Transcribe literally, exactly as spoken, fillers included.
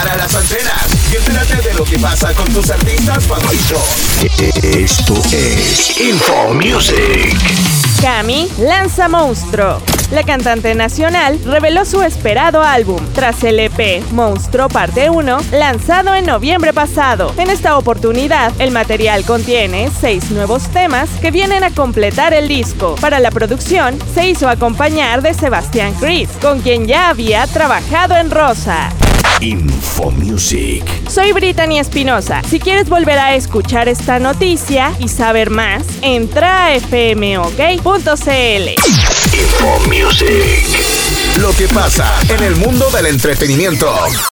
para las antenas y entérate de lo que pasa con tus artistas favoritos. Esto es Info Music. Cami lanza Monstruo. La cantante nacional reveló su esperado álbum tras el E P Monstruo Parte uno, lanzado en noviembre pasado. En esta oportunidad, el material contiene seis nuevos temas que vienen a completar el disco. Para la producción, se hizo acompañar de Sebastián Cruz, con quien ya había trabajado en Rosa. Info Music. Soy Brittany Espinosa. Si quieres volver a escuchar esta noticia y saber más, entra a f m o k punto c l. Info Music. Lo que pasa en el mundo del entretenimiento.